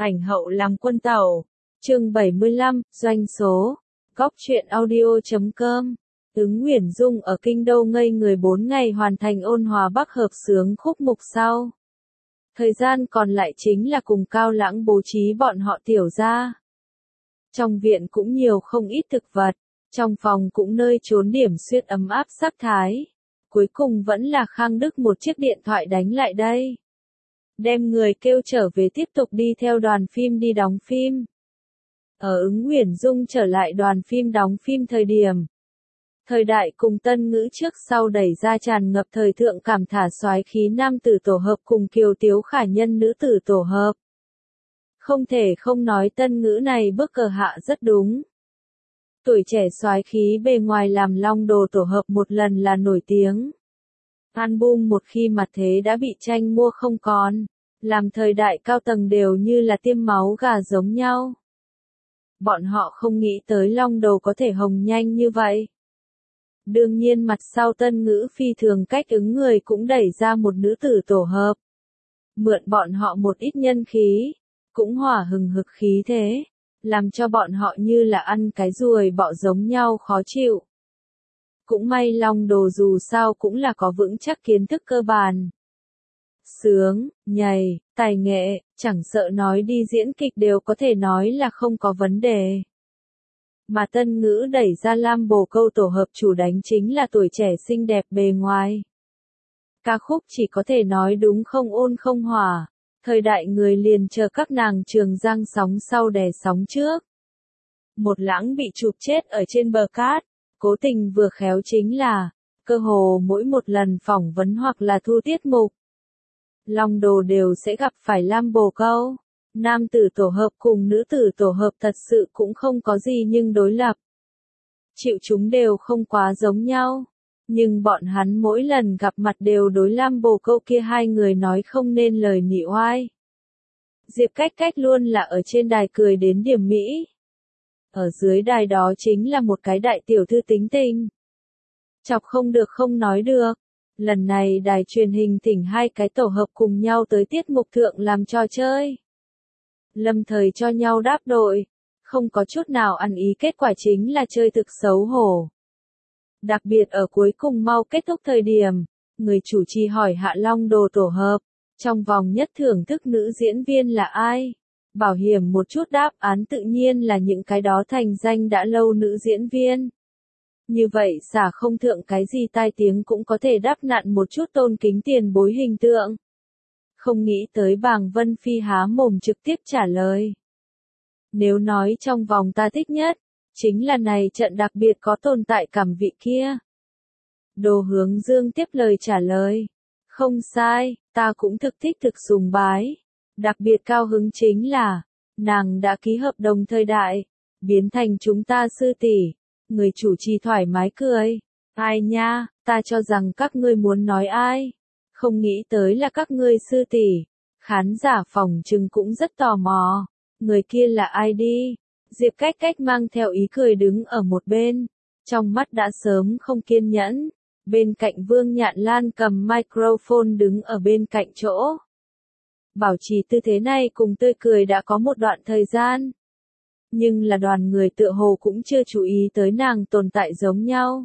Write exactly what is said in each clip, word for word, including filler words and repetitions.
Ảnh hậu làm quân tàu. Chương bảy mươi lăm, doanh số. Góc truyện audio chấm com. Ứng Nguyễn Dung ở Kinh Đô ngây người bốn ngày hoàn thành ôn hòa bắc hợp xướng khúc mục sau. Thời gian còn lại chính là cùng Cao Lãng bố trí bọn họ tiểu ra. Trong viện cũng nhiều không ít thực vật, trong phòng cũng nơi trốn điểm xuyết ấm áp sắc thái. Cuối cùng vẫn là Khang Đức một chiếc điện thoại đánh lại đây. Đem người kêu trở về tiếp tục đi theo đoàn phim đi đóng phim. Ở Ứng Nguyễn Dung trở lại đoàn phim đóng phim thời điểm. Thời đại cùng tân ngữ trước sau đẩy ra tràn ngập thời thượng cảm thả soái khí nam tử tổ hợp cùng kiều tiếu khả nhân nữ tử tổ hợp. Không thể không nói tân ngữ này bước cờ hạ rất đúng. Tuổi trẻ soái khí bề ngoài làm Long Đồ tổ hợp một lần là nổi tiếng. Album một khi mặt thế đã bị tranh mua không còn, làm thời đại cao tầng đều như là tiêm máu gà giống nhau. Bọn họ không nghĩ tới Long Đồ có thể hồng nhanh như vậy. Đương nhiên mặt sau tân ngữ phi thường cách ứng người cũng đẩy ra một nữ tử tổ hợp. Mượn bọn họ một ít nhân khí, cũng hỏa hừng hực khí thế, làm cho bọn họ như là ăn cái ruồi bọ giống nhau khó chịu. Cũng may Long Đồ dù sao cũng là có vững chắc kiến thức cơ bản. Sướng, nhảy, tài nghệ, chẳng sợ nói đi diễn kịch đều có thể nói là không có vấn đề. Mà tân ngữ đẩy ra Lam Bồ Câu tổ hợp chủ đánh chính là tuổi trẻ xinh đẹp bề ngoài. Ca khúc chỉ có thể nói đúng không ôn không hỏa, thời đại người liền chờ các nàng Trường Giang sóng sau đè sóng trước. Một Lãng bị chụp chết ở trên bờ cát, cố tình vừa khéo chính là, cơ hồ mỗi một lần phỏng vấn hoặc là thu tiết mục. Long Đồ đều sẽ gặp phải Lam Bồ Câu. Nam tử tổ hợp cùng nữ tử tổ hợp thật sự cũng không có gì nhưng đối lập. Chịu chúng đều không quá giống nhau. Nhưng bọn hắn mỗi lần gặp mặt đều đối Lam Bồ Câu kia hai người nói không nên lời nị oai. Diệp Cách Cách luôn là ở trên đài cười đến điểm mỹ. Ở dưới đài đó chính là một cái đại tiểu thư tính tình. Chọc không được không nói được. Lần này đài truyền hình thỉnh hai cái tổ hợp cùng nhau tới tiết mục thượng làm trò chơi. Lâm thời cho nhau đáp đội, không có chút nào ăn ý, kết quả chính là chơi thực xấu hổ. Đặc biệt ở cuối cùng mau kết thúc thời điểm, người chủ trì hỏi Hạ Long Đồ tổ hợp, trong vòng nhất thưởng thức nữ diễn viên là ai? Bảo hiểm một chút đáp án tự nhiên là những cái đó thành danh đã lâu nữ diễn viên. Như vậy xả không thượng cái gì tai tiếng cũng có thể đáp nặn một chút tôn kính tiền bối hình tượng. Không nghĩ tới Bàng Vân Phi há mồm trực tiếp trả lời. Nếu nói trong vòng ta thích nhất, chính là này trận đặc biệt có tồn tại cảm vị kia. Đồ Hướng Dương tiếp lời trả lời. Không sai, ta cũng thực thích thực sùng bái. Đặc biệt cao hứng chính là, nàng đã ký hợp đồng thời đại, biến thành chúng ta sư tỷ. Người chủ trì thoải mái cười. Ai nha, ta cho rằng các ngươi muốn nói ai. Không nghĩ tới là các ngươi sư tỷ. Khán giả phòng trừng cũng rất tò mò. Người kia là ai đi? Diệp Cách Cách mang theo ý cười đứng ở một bên. Trong mắt đã sớm không kiên nhẫn. Bên cạnh Vương Nhạn Lan cầm microphone đứng ở bên cạnh chỗ. Bảo trì tư thế này cùng tươi cười đã có một đoạn thời gian. Nhưng là đoàn người tựa hồ cũng chưa chú ý tới nàng tồn tại giống nhau.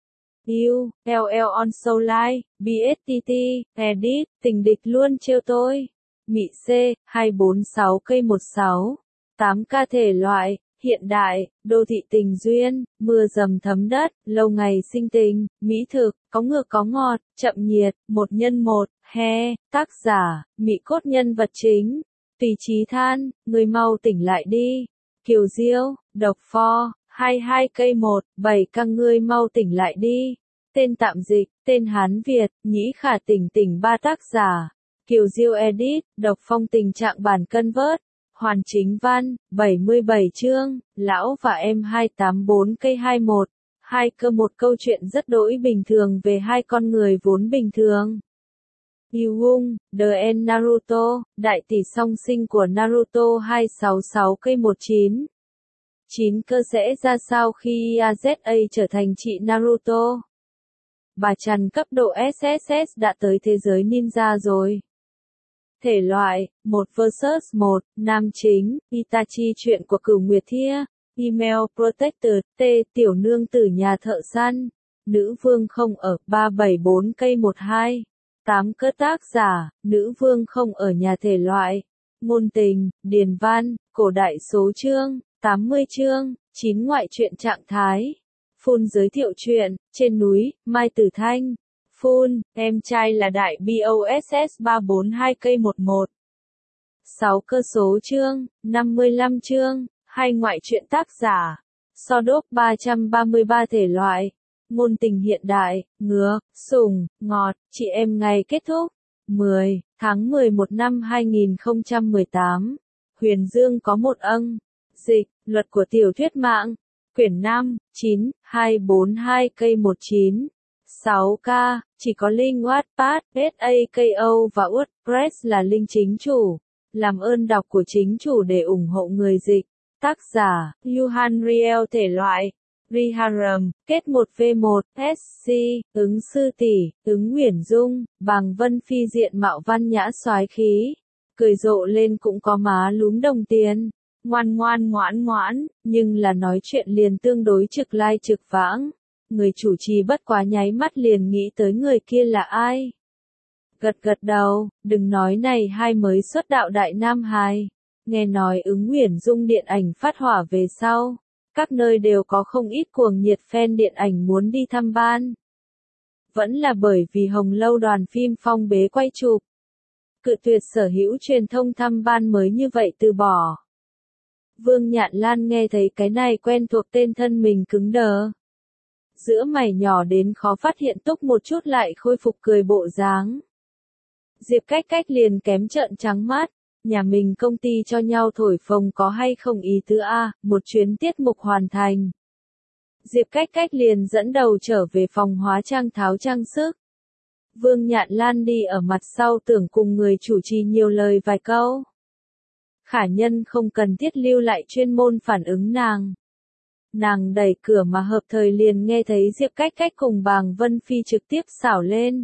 U, L L on Soul Live, B S T T, Edit, tình địch luôn trêu tôi. Mị C, hai bốn sáu cây một sáu, tám K thể loại, hiện đại, đô thị tình duyên, mưa dầm thấm đất, lâu ngày sinh tình, mỹ thực, có ngược có ngọt, chậm nhiệt, một nhân một, he, tác giả, Mị Cốt nhân vật chính. Tùy Chí Than, người mau tỉnh lại đi. Kiều Diêu, độc pho, hai hai cây một, bảy căng ngươi mau tỉnh lại đi. Tên tạm dịch, tên Hán Việt, Nhĩ Khả tỉnh tỉnh ba tác giả. Kiều Diêu edit, độc phong tình trạng bản cân vớt. Hoàn Chính văn, bảy mươi bảy chương, lão và em hai tám bốn cây hai một. Hai cơ một câu chuyện rất đỗi bình thường về hai con người vốn bình thường. Yugung, The End Naruto, đại tỷ song sinh của Naruto hai sáu sáu cây một chín. chín cơ sẽ ra sao khi Yaza trở thành chị Naruto? Bà Trần cấp độ S S S đã tới thế giới ninja rồi. Thể loại, một versus một, nam chính, Itachi chuyện của Cửu Nguyệt Thia, email protector, T, tiểu nương tử nhà thợ săn, nữ vương không ở, ba bảy bốn cây một hai, tám cơ tác giả, nữ vương không ở nhà thể loại, ngôn tình, điền văn, cổ đại số chương, tám mươi chương, chín ngoại truyện trạng thái. Full giới thiệu chuyện, trên núi, Mai Tử Thanh. Full, em trai là đại boss ba bốn hai cây một một. sáu cơ số chương, năm mươi lăm chương, hai ngoại truyện tác giả. So đốc ba trăm ba mươi ba thể loại. Ngôn tình hiện đại, ngứa, sùng, ngọt, chị em ngày kết thúc. mười tháng mười một năm hai nghìn không trăm mười tám. Huyền Dương có một âng. Dịch, luật của tiểu thuyết mạng. Quyển năm, chín, hai bốn hai cây một chín. sáu K, chỉ có link Wattpad, SAKO và WordPress là link chính chủ. Làm ơn đọc của chính chủ để ủng hộ người dịch. Tác giả, Yuhan Riel thể loại. Riharam, kết một v một, ét xê, ứng sư tỷ, ứng Nguyễn Dung, Bàng Vân Phi diện mạo văn nhã soái khí. Cười rộ lên cũng có má lúm đồng tiền. Ngoan ngoan ngoãn ngoãn, nhưng là nói chuyện liền tương đối trực lai trực vãng. Người chủ trì bất quá nháy mắt liền nghĩ tới người kia là ai. Gật gật đầu, đừng nói này hai mới xuất đạo đại nam hài. Nghe nói ứng Nguyễn Dung điện ảnh phát hỏa về sau. Các nơi đều có không ít cuồng nhiệt fan điện ảnh muốn đi thăm ban. Vẫn là bởi vì Hồng Lâu đoàn phim phong bế quay chụp. Cự tuyệt sở hữu truyền thông thăm ban mới như vậy từ bỏ. Vương Nhạn Lan nghe thấy cái này quen thuộc tên thân mình cứng đờ. Giữa mày nhỏ đến khó phát hiện túc một chút lại khôi phục cười bộ dáng. Diệp Cách Cách liền kém trợn trắng mắt. Nhà mình công ty cho nhau thổi phồng có hay không ý tứ a, một chuyến tiết mục hoàn thành. Diệp Cách Cách liền dẫn đầu trở về phòng hóa trang tháo trang sức. Vương Nhạn Lan đi ở mặt sau tưởng cùng người chủ trì nhiều lời vài câu. Khả nhân không cần thiết lưu lại chuyên môn phản ứng nàng. Nàng đẩy cửa mà hợp thời liền nghe thấy Diệp Cách Cách cùng Bàng Vân Phi trực tiếp xảo lên.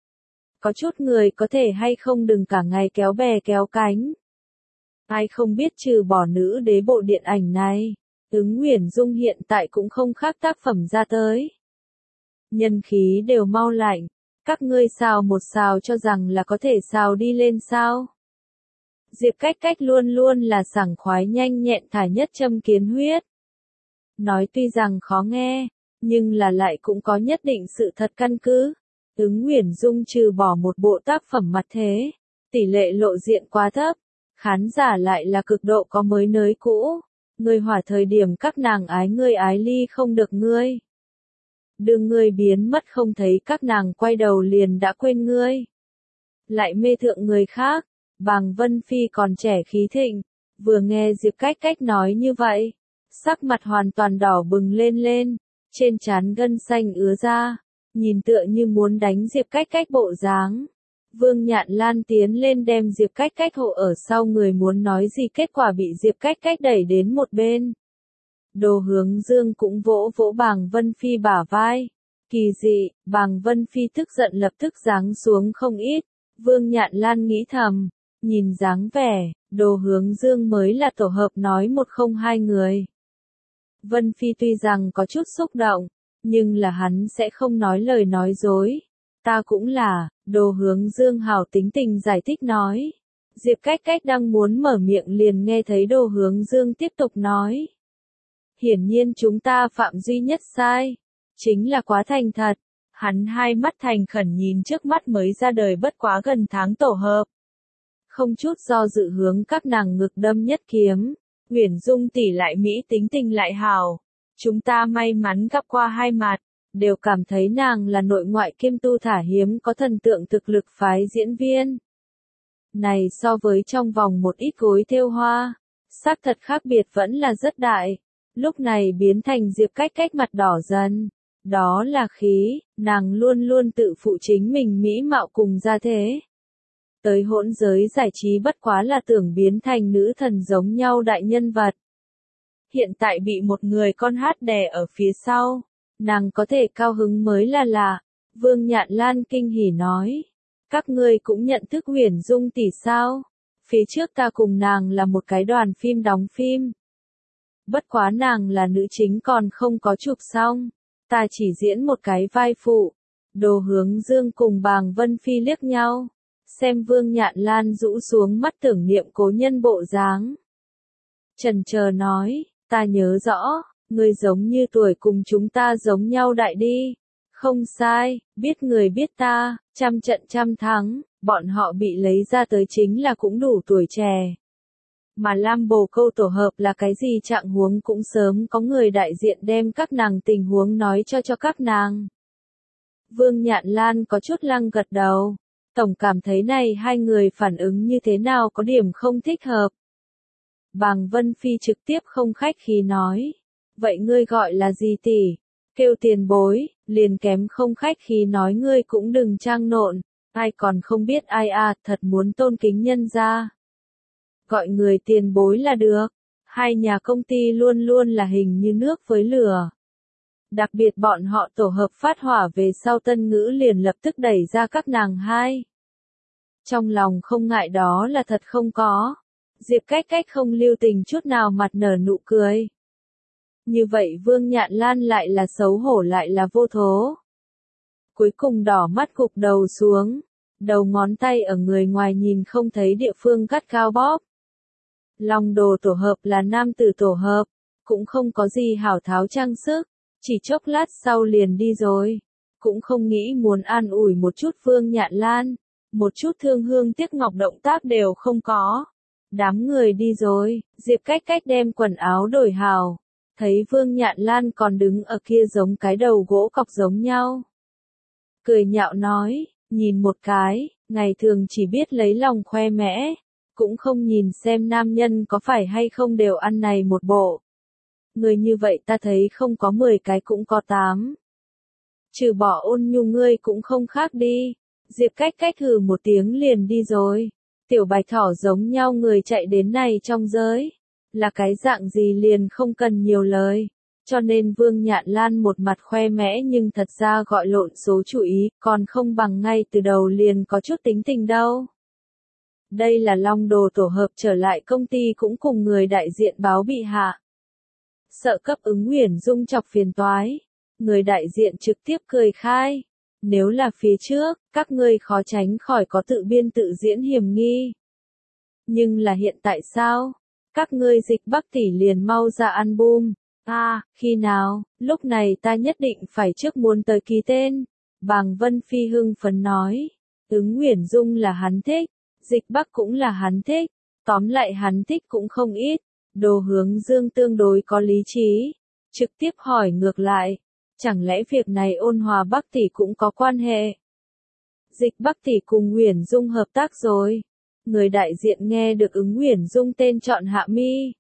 Có chút người có thể hay không đừng cả ngày kéo bè kéo cánh. Ai không biết trừ bỏ nữ đế bộ điện ảnh này, ứng Nguyễn Dung hiện tại cũng không khác tác phẩm ra tới. Nhân khí đều mau lạnh, các ngươi xào một xào cho rằng là có thể xào đi lên sao. Diệp Cách Cách luôn luôn là sảng khoái nhanh nhẹn thả nhất châm kiến huyết. Nói tuy rằng khó nghe, nhưng là lại cũng có nhất định sự thật căn cứ. Ứng Nguyễn Dung trừ bỏ một bộ tác phẩm mặt thế, tỷ lệ lộ diện quá thấp, khán giả lại là cực độ có mới nới cũ. Ngươi hỏa thời điểm các nàng ái ngươi ái ly không được ngươi. Đương ngươi biến mất không thấy các nàng quay đầu liền đã quên ngươi. Lại mê thượng người khác, Bàng Vân Phi còn trẻ khí thịnh, vừa nghe Diệp Cách Cách nói như vậy, sắc mặt hoàn toàn đỏ bừng lên lên, trên trán gân xanh ứa ra. Nhìn tựa như muốn đánh Diệp Cách Cách bộ dáng. Vương Nhạn Lan tiến lên đem Diệp Cách Cách hộ ở sau người muốn nói gì kết quả bị Diệp Cách Cách đẩy đến một bên. Đồ Hướng Dương cũng vỗ vỗ Bàng Vân Phi bả vai. Kỳ dị, Bàng Vân Phi tức giận lập tức giáng xuống không ít. Vương Nhạn Lan nghĩ thầm, nhìn dáng vẻ, Đồ Hướng Dương mới là tổ hợp nói một không hai người. Vân Phi tuy rằng có chút xúc động, nhưng là hắn sẽ không nói lời nói dối. Ta cũng là, Đồ Hướng Dương hào tính tình giải thích nói. Diệp Cách Cách đang muốn mở miệng liền nghe thấy Đồ Hướng Dương tiếp tục nói. Hiển nhiên chúng ta phạm duy nhất sai. Chính là quá thành thật. Hắn hai mắt thành khẩn nhìn trước mắt mới ra đời bất quá gần tháng tổ hợp. Không chút do dự hướng các nàng ngực đâm nhất kiếm. Nguyễn Dung tỷ lại mỹ tính tình lại hào. Chúng ta may mắn gặp qua hai mặt, đều cảm thấy nàng là nội ngoại kiêm tu thả hiếm có thần tượng thực lực phái diễn viên. Này so với trong vòng một ít gối thêu hoa, xác thật khác biệt vẫn là rất đại. Lúc này biến thành Diệp Cách Cách mặt đỏ dần. Đó là khí, nàng luôn luôn tự phụ chính mình mỹ mạo cùng gia thế. Tới hỗn giới giải trí bất quá là tưởng biến thành nữ thần giống nhau đại nhân vật. Hiện tại bị một người con hát đè ở phía sau, nàng có thể cao hứng mới là lạ. Vương Nhạn Lan kinh hỉ nói. Các ngươi cũng nhận thức Huyền Dung tỷ sao? Phía trước ta cùng nàng là một cái đoàn phim đóng phim. Bất quá nàng là nữ chính còn không có chụp xong. Ta chỉ diễn một cái vai phụ. Đồ Hướng Dương cùng Bàng Vân Phi liếc nhau. Xem Vương Nhạn Lan rũ xuống mắt tưởng niệm cố nhân bộ dáng. Chần chờ nói, ta nhớ rõ, ngươi giống như tuổi cùng chúng ta giống nhau đại đi. Không sai, biết người biết ta, trăm trận trăm thắng, bọn họ bị lấy ra tới chính là cũng đủ tuổi trẻ. Mà Lam Bồ Câu tổ hợp là cái gì trạng huống cũng sớm có người đại diện đem các nàng tình huống nói cho cho các nàng. Vương Nhạn Lan có chút lăng gật đầu. Tổng cảm thấy này hai người phản ứng như thế nào có điểm không thích hợp. Bàng Vân Phi trực tiếp không khách khí nói. Vậy ngươi gọi là gì tỷ? Kêu tiền bối, liền kém không khách khí nói ngươi cũng đừng trang nộn. Ai còn không biết ai à, thật muốn tôn kính nhân ra. Gọi người tiền bối là được. Hai nhà công ty luôn luôn là hình như nước với lửa. Đặc biệt bọn họ tổ hợp phát hỏa về sau Tân Ngữ liền lập tức đẩy ra các nàng hai. Trong lòng không ngại đó là thật không có. Diệp Cách Cách không lưu tình chút nào mặt nở nụ cười. Như vậy Vương Nhạn Lan lại là xấu hổ lại là vô thố. Cuối cùng đỏ mắt gục đầu xuống. Đầu ngón tay ở người ngoài nhìn không thấy địa phương gắt cao bóp. Long Đồ tổ hợp là nam tử tổ hợp. Cũng không có gì hảo tháo trang sức. Chỉ chốc lát sau liền đi rồi. Cũng không nghĩ muốn an ủi một chút Vương Nhạn Lan. Một chút thương hương tiếc ngọc động tác đều không có. Đám người đi rồi, Diệp Cách Cách đem quần áo đổi hào. Thấy Vương Nhạn Lan còn đứng ở kia giống cái đầu gỗ cọc giống nhau. Cười nhạo nói, nhìn một cái, ngày thường chỉ biết lấy lòng khoe mẽ. Cũng không nhìn xem nam nhân có phải hay không đều ăn này một bộ. Người như vậy ta thấy không có mười cái cũng có tám. Trừ bỏ Ôn Nhu ngươi cũng không khác đi. Diệp Cách Cách hừ một tiếng liền đi rồi. Tiểu Bạch Thỏ giống nhau người chạy đến này trong giới. Là cái dạng gì liền không cần nhiều lời. Cho nên Vương Nhạn Lan một mặt khoe mẽ nhưng thật ra gọi lộn số chú ý, còn không bằng ngay từ đầu liền có chút tính tình đâu. Đây là Long Đồ tổ hợp trở lại công ty cũng cùng người đại diện báo bị hạ. Sợ cấp ứng Huyền Dung chọc phiền toái. Người đại diện trực tiếp cười khai. Nếu là phía trước, các ngươi khó tránh khỏi có tự biên tự diễn hiểm nghi. Nhưng là hiện tại sao? Các ngươi Dịch Bắc tỷ liền mau ra album. À, khi nào? Lúc này ta nhất định phải trước muốn tới ký tên. Bàng Vân Phi hưng phấn nói. Ứng Huyền Dung là hắn thích. Dịch Bắc cũng là hắn thích. Tóm lại hắn thích cũng không ít. Đồ Hướng Dương tương đối có lý trí. Trực tiếp hỏi ngược lại. Chẳng lẽ việc này Ôn Hòa Bắc tỷ cũng có quan hệ? Dịch Bắc tỷ cùng Huyền Dung hợp tác rồi. Người đại diện nghe được ứng Huyền Dung tên chọn hạ mi.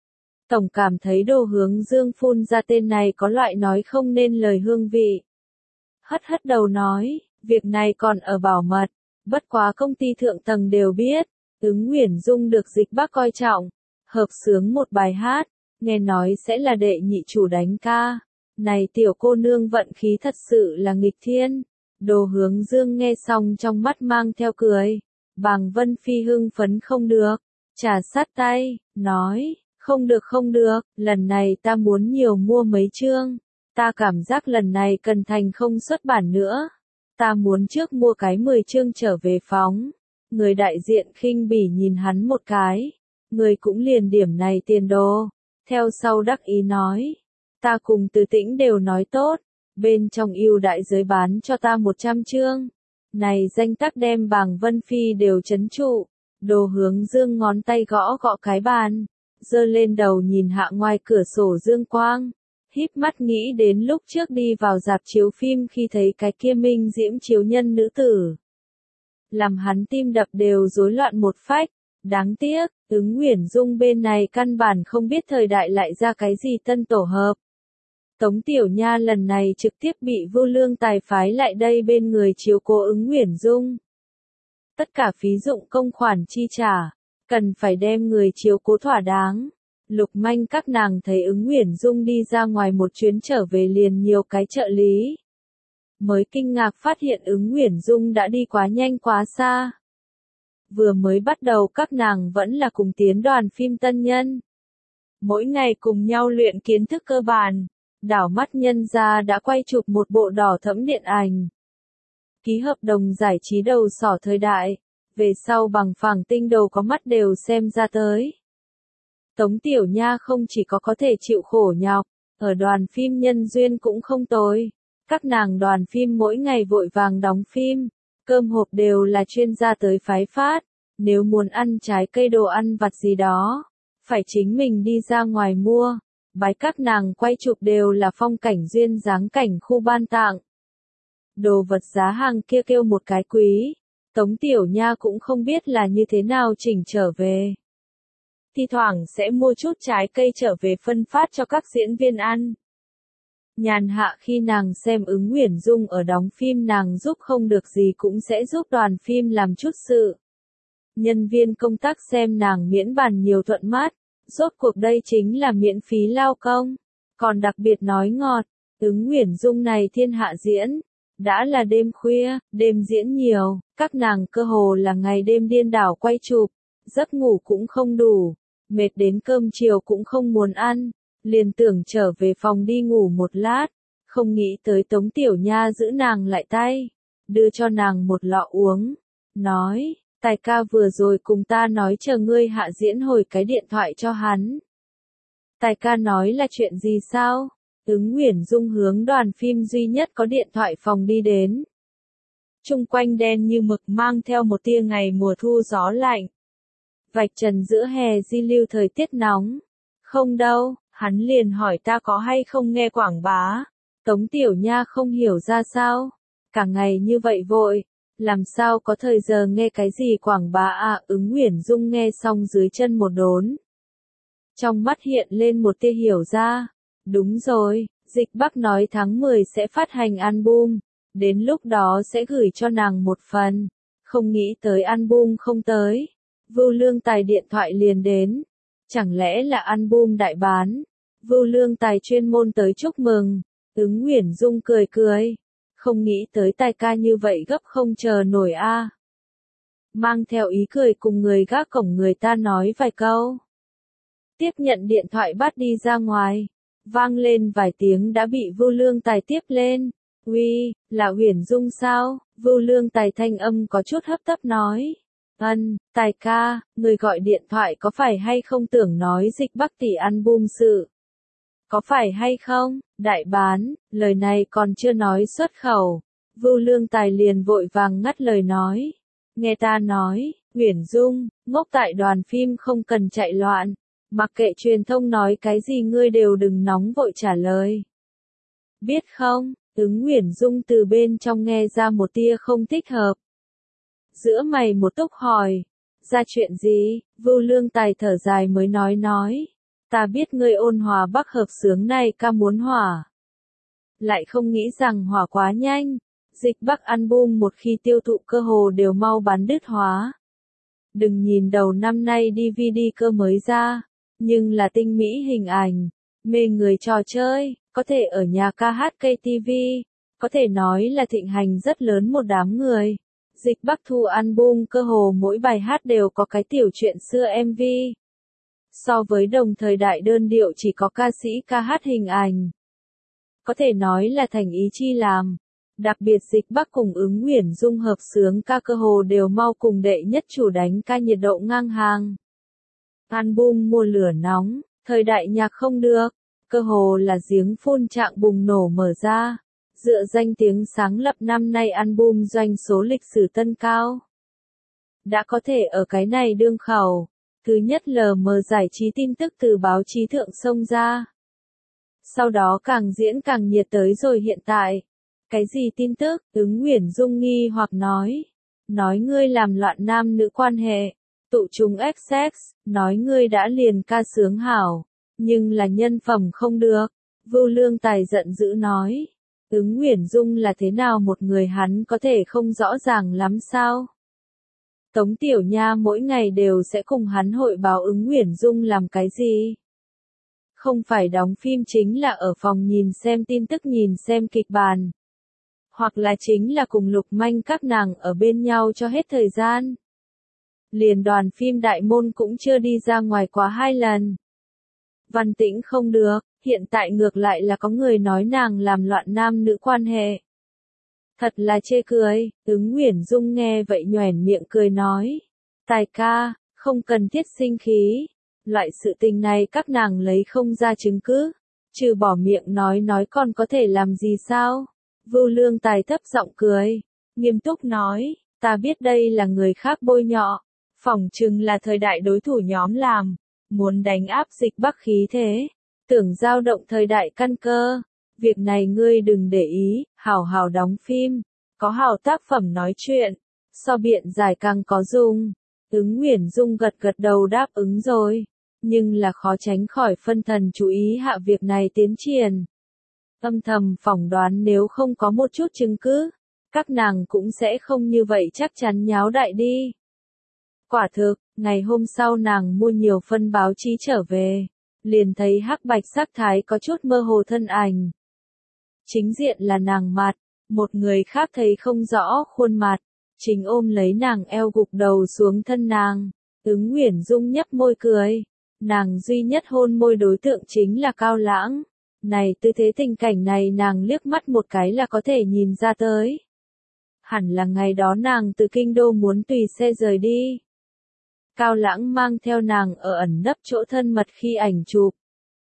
Tổng cảm thấy Đồ Hướng Dương phun ra tên này có loại nói không nên lời hương vị. Hất hất đầu nói, việc này còn ở bảo mật. Bất quá công ty thượng tầng đều biết. Ứng Huyền Dung được Dịch Bắc coi trọng. Hợp xướng một bài hát. Nghe nói sẽ là đệ nhị chủ đánh ca. Này tiểu cô nương vận khí thật sự là nghịch thiên. Đồ Hướng Dương nghe xong trong mắt mang theo cười. Bàng Vân Phi hưng phấn không được. Trà sát tay, nói, không được không được, lần này ta muốn nhiều mua mấy chương. Ta cảm giác lần này cần thành không xuất bản nữa. Ta muốn trước mua cái mười chương trở về phóng. Người đại diện khinh bỉ nhìn hắn một cái. Người cũng liền điểm này tiền đồ. Theo sau đắc ý nói. Ta cùng Từ Tĩnh đều nói tốt. Bên trong ưu đại giới bán cho ta một trăm chương. Này danh tác đem Bàng Vân Phi đều chấn trụ. Đồ Hướng Dương ngón tay gõ gõ cái bàn. Giơ lên đầu nhìn hạ ngoài cửa sổ dương quang. Híp mắt nghĩ đến lúc trước đi vào rạp chiếu phim khi thấy cái kia minh diễm chiếu nhân nữ tử. Làm hắn tim đập đều rối loạn một phách. Đáng tiếc, ứng Huyền Dung bên này căn bản không biết thời đại lại ra cái gì tân tổ hợp. Tống Tiểu Nha lần này trực tiếp bị Vô Lương Tài phái lại đây bên người chiếu cố ứng Huyền Dung. Tất cả phí dụng công khoản chi trả, cần phải đem người chiếu cố thỏa đáng. Lục Manh các nàng thấy ứng Huyền Dung đi ra ngoài một chuyến trở về liền nhiều cái trợ lý. mới kinh ngạc phát hiện ứng Nguyễn Dung đã đi quá nhanh quá xa. Vừa mới bắt đầu các nàng vẫn là cùng tiến đoàn phim tân nhân. Mỗi ngày cùng nhau luyện kiến thức cơ bản, đảo mắt nhân ra đã quay chụp một bộ đỏ thẫm điện ảnh. Ký hợp đồng giải trí đầu sỏ thời đại, về sau bằng phẳng tinh đầu có mắt đều xem ra tới. Tống Tiểu Nha không chỉ có có thể chịu khổ nhọc, ở đoàn phim nhân duyên cũng không tồi. Các nàng đoàn phim mỗi ngày vội vàng đóng phim, cơm hộp đều là chuyên gia tới phái phát, nếu muốn ăn trái cây đồ ăn vặt gì đó, phải chính mình đi ra ngoài mua, bái các nàng quay chụp đều là phong cảnh duyên dáng cảnh khu ban tặng. Đồ vật giá hàng kia kêu một cái quý, Tống Tiểu Nha cũng không biết là như thế nào chỉnh trở về. Thi thoảng sẽ mua chút trái cây trở về phân phát cho các diễn viên ăn. Nhàn hạ khi nàng xem ứng Nguyễn Dung ở đóng phim nàng giúp không được gì cũng sẽ giúp đoàn phim làm chút sự. Nhân viên công tác xem nàng miễn bàn nhiều thuận mắt, rốt cuộc đây chính là miễn phí lao công, còn đặc biệt nói ngọt, ứng Nguyễn Dung này thiên hạ diễn, đã là đêm khuya, đêm diễn nhiều, các nàng cơ hồ là ngày đêm điên đảo quay chụp, giấc ngủ cũng không đủ, mệt đến cơm chiều cũng không muốn ăn, liền tưởng trở về phòng đi ngủ một lát, không nghĩ tới Tống Tiểu Nha giữ nàng lại tay, đưa cho nàng một lọ uống, nói, Tài ca vừa rồi cùng ta nói chờ ngươi hạ diễn hồi cái điện thoại cho hắn. Tài ca nói là chuyện gì sao? Ứng Nguyễn Dung hướng đoàn phim duy nhất có điện thoại phòng đi đến. Trung quanh đen như mực mang theo một tia ngày mùa thu gió lạnh. Vạch trần giữa hè di lưu thời tiết nóng. Không đâu, hắn liền hỏi ta có hay không nghe quảng bá. Tống Tiểu Nha không hiểu ra sao. Cả ngày như vậy vội. Làm sao có thời giờ nghe cái gì quảng bá à? Ứng Nguyễn Dung nghe xong dưới chân một đốn. Trong mắt hiện lên một tia hiểu ra. Đúng rồi, Dịch Bắc nói tháng mười sẽ phát hành album. Đến lúc đó sẽ gửi cho nàng một phần. Không nghĩ tới album không tới. Vưu Lương Tài điện thoại liền đến. Chẳng lẽ là album đại bán? Vưu Lương Tài chuyên môn tới chúc mừng. Ứng Nguyễn Dung cười cười. Không nghĩ tới Tài ca như vậy gấp không chờ nổi a. À. Mang theo ý cười cùng người gác cổng người ta nói vài câu. Tiếp nhận điện thoại bắt đi ra ngoài. Vang lên vài tiếng đã bị Vưu Lương Tài tiếp lên. Uy, là Uyển Dung sao? Vưu Lương Tài thanh âm có chút hấp tấp nói. Ân, Tài ca, người gọi điện thoại có phải hay không tưởng nói Dịch Bắc tỷ album sự? Có phải hay không? Đại bán, lời này còn chưa nói xuất khẩu. Vưu Lương Tài liền vội vàng ngắt lời nói. Nghe ta nói, Uyển Dung, ngốc tại đoàn phim không cần chạy loạn. Mặc kệ truyền thông nói cái gì ngươi đều đừng nóng vội trả lời. Biết không, ứng Uyển Dung từ bên trong nghe ra một tia không thích hợp. Giữa mày một túc hỏi. Ra chuyện gì? Vưu Lương Tài thở dài mới nói nói. Ta biết ngươi ôn hòa bắc hợp sướng này ca muốn hỏa. Lại không nghĩ rằng hỏa quá nhanh. Dịch Bắc album một khi tiêu thụ cơ hồ đều mau bán đứt hóa. Đừng nhìn đầu năm nay đê vê đê cơ mới ra. Nhưng là tinh mỹ hình ảnh. Mê người trò chơi. Có thể ở nhà ca hát ca tê vê. Có thể nói là thịnh hành rất lớn một đám người. Dịch Bắc thu album cơ hồ mỗi bài hát đều có cái tiểu chuyện xưa em vê. So với đồng thời đại đơn điệu chỉ có ca sĩ ca hát hình ảnh. Có thể nói là thành ý chi làm. Đặc biệt Dịch Bắc cùng ứng Nguyễn Dung hợp sướng ca cơ hồ đều mau cùng đệ nhất chủ đánh ca nhiệt độ ngang hàng. Album mùa lửa nóng, thời đại nhạc không được, cơ hồ là giếng phun trạng bùng nổ mở ra. Dựa danh tiếng sáng lập năm nay album doanh số lịch sử tân cao. Đã có thể ở cái này đương khẩu. Thứ nhất lờ mờ giải trí tin tức từ báo chí thượng xông ra. Sau đó càng diễn càng nhiệt tới rồi hiện tại. Cái gì tin tức? Ứng Nguyễn Dung nghi hoặc nói. Nói ngươi làm loạn nam nữ quan hệ. Tụ trùng ích xê, nói ngươi đã liền ca sướng hảo. Nhưng là nhân phẩm không được. Vưu Lương Tài giận dữ nói. Ứng Nguyễn Dung là thế nào một người hắn có thể không rõ ràng lắm sao? Tống Tiểu Nha mỗi ngày đều sẽ cùng hắn hội báo ứng Nguyễn Dung làm cái gì? Không phải đóng phim chính là ở phòng nhìn xem tin tức nhìn xem kịch bản. hoặc là chính là cùng Lục Manh các nàng ở bên nhau cho hết thời gian. Liền đoàn phim Đại Môn cũng chưa đi ra ngoài quá hai lần. Văn Tĩnh không được, hiện tại ngược lại là có người nói nàng làm loạn nam nữ quan hệ. Thật là chê cười, Ứng Uyển Dung nghe vậy nhoẻn miệng cười nói. Tài ca, không cần thiết sinh khí. Loại sự tình này các nàng lấy không ra chứng cứ. Trừ bỏ miệng nói nói còn có thể làm gì sao? Vưu Lương Tài thấp giọng cười. Nghiêm túc nói, ta biết đây là người khác bôi nhọ. Phỏng chừng là thời đại đối thủ nhóm làm. Muốn đánh áp Dịch Bắc khí thế. Tưởng dao động thời đại căn cơ. Việc này ngươi đừng để ý, hảo hảo đóng phim. Có hảo tác phẩm nói chuyện. So biện giải càng có dùng. Ứng Uyển Dung gật gật đầu đáp ứng rồi. Nhưng là khó tránh khỏi phân thần chú ý hạ việc này tiến triển. Âm thầm phỏng đoán nếu không có một chút chứng cứ, các nàng cũng sẽ không như vậy chắc chắn nháo đại đi. Quả thực, ngày hôm sau nàng mua nhiều phân báo chí trở về, liền thấy hắc bạch sắc thái có chút mơ hồ thân ảnh. Chính diện là nàng mặt, một người khác thấy không rõ khuôn mặt, chính ôm lấy nàng eo gục đầu xuống thân nàng. Ứng Uyển Dung nhấp môi cười, nàng duy nhất hôn môi đối tượng chính là Cao Lãng. Này tư thế tình cảnh này nàng liếc mắt một cái là có thể nhìn ra tới. Hẳn là ngày đó nàng từ kinh đô muốn tùy xe rời đi. Cao Lãng mang theo nàng ở ẩn nấp chỗ thân mật khi ảnh chụp.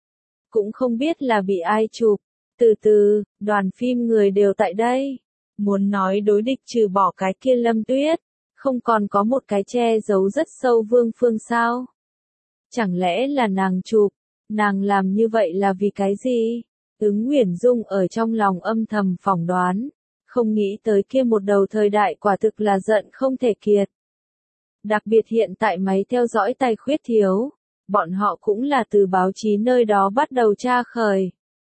Cũng không biết là bị ai chụp. Từ từ, đoàn phim người đều tại đây. Muốn nói đối địch trừ bỏ cái kia Lâm Tuyết, không còn có một cái che giấu rất sâu Vương Phương sao? Chẳng lẽ là nàng chụp? Nàng làm như vậy là vì cái gì? Ứng Uyển Dung ở trong lòng âm thầm phỏng đoán, không nghĩ tới kia một đầu thời đại quả thực là giận không thể kiệt. Đặc biệt hiện tại máy theo dõi tài khuyết thiếu, bọn họ cũng là từ báo chí nơi đó bắt đầu tra khởi.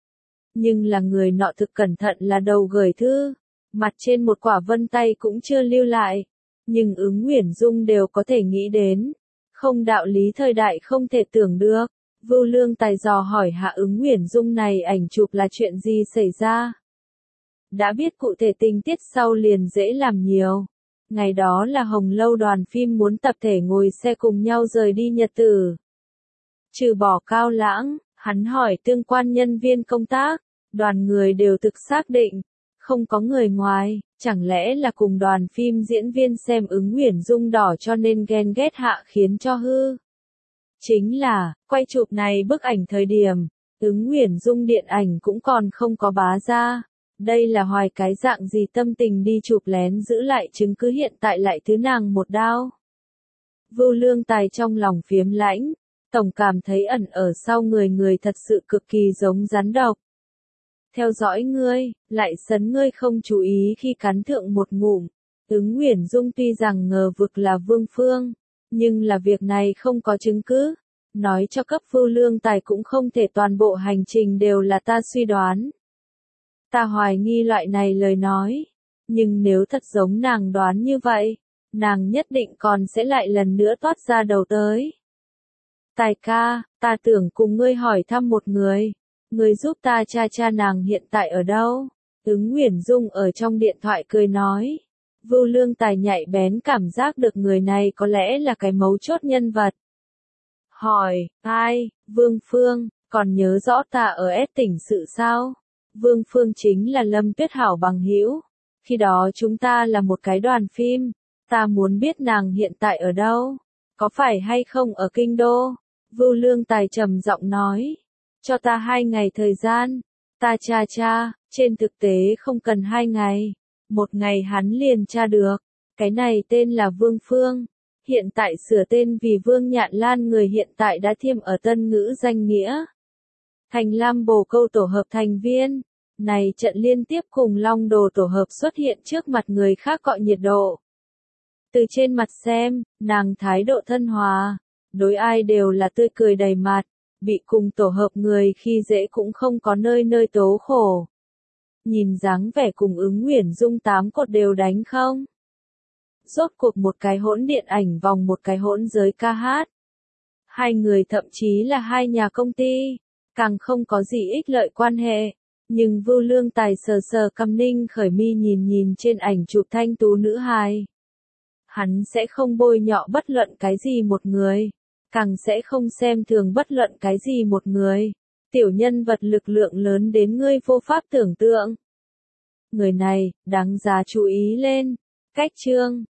Nhưng là người nọ thực cẩn thận là đầu gửi thư, mặt trên một quả vân tay cũng chưa lưu lại, nhưng Ứng Uyển Dung đều có thể nghĩ đến, không đạo lý thời đại không thể tưởng được. Vưu Lương Tài dò hỏi hạ Ứng Uyển Dung này ảnh chụp là chuyện gì xảy ra. Đã biết cụ thể tình tiết sau liền dễ làm nhiều. Ngày đó là Hồng Lâu đoàn phim muốn tập thể ngồi xe cùng nhau rời đi Nhật Tử. Trừ bỏ Cao Lãng, hắn hỏi tương quan nhân viên công tác, đoàn người đều thực xác định, không có người ngoài, chẳng lẽ là cùng đoàn phim diễn viên xem Ứng Uyển Dung đỏ cho nên ghen ghét hạ khiến cho hư. Chính là, quay chụp này bức ảnh thời điểm, Ứng Uyển Dung điện ảnh cũng còn không có bá ra. Đây là hoài cái dạng gì tâm tình đi chụp lén giữ lại chứng cứ hiện tại lại thứ nàng một đao. Vưu Lương Tài trong lòng phiếm lãnh, tổng cảm thấy ẩn ở sau người người thật sự cực kỳ giống rắn độc. Theo dõi ngươi, lại sấn ngươi không chú ý khi cắn thượng một ngụm. Ứng Uyển Dung tuy rằng ngờ vực là Vương Phương, nhưng là việc này không có chứng cứ. Nói cho cấp Vưu Lương Tài cũng không thể toàn bộ hành trình đều là ta suy đoán. Ta hoài nghi loại này lời nói. Nhưng nếu thật giống nàng đoán như vậy, nàng nhất định còn sẽ lại lần nữa toát ra đầu tới. Tài ca, ta tưởng cùng ngươi hỏi thăm một người. Ngươi giúp ta tra tra nàng hiện tại ở đâu? Ứng Uyển Dung ở trong điện thoại cười nói. Vưu Lương Tài nhạy bén cảm giác được người này có lẽ là cái mấu chốt nhân vật. Hỏi, ai, Vương Phương, còn nhớ rõ ta ở S tỉnh sự sao? Vương Phương chính là Lâm Tuyết Hảo bằng hữu. Khi đó chúng ta là một cái đoàn phim, ta muốn biết nàng hiện tại ở đâu? Có phải hay không ở Kinh Đô? Vưu Lương Tài trầm giọng nói. Cho ta hai ngày thời gian. Ta tra tra, trên thực tế không cần hai ngày. Một ngày hắn liền tra được. Cái này tên là Vương Phương. Hiện tại sửa tên vì Vương Nhạn Lan, người hiện tại đã thiêm ở Tân Ngữ danh nghĩa. Thành Lam Bồ Câu tổ hợp thành viên. Này trận liên tiếp cùng Long Đồ tổ hợp xuất hiện trước mặt người khác cọ nhiệt độ. Từ trên mặt xem, nàng thái độ thân hòa. Đối ai đều là tươi cười đầy mặt. Bị cùng tổ hợp người khi dễ cũng không có nơi nơi tố khổ. Nhìn dáng vẻ cùng Ứng Uyển Dung tám cột đều đánh không? Rốt cuộc một cái hỗn điện ảnh vòng một cái hỗn giới ca hát. Hai người thậm chí là hai nhà công ty, càng không có gì ích lợi quan hệ. Nhưng Vưu Lương Tài sờ sờ cằm Ninh Khởi Mi nhìn nhìn trên ảnh chụp thanh tú nữ hài. Hắn sẽ không bôi nhọ bất luận cái gì một người, càng sẽ không xem thường bất luận cái gì một người. Tiểu nhân vật lực lượng lớn đến ngươi vô pháp tưởng tượng. Người này, đáng giá chú ý lên. Cách chương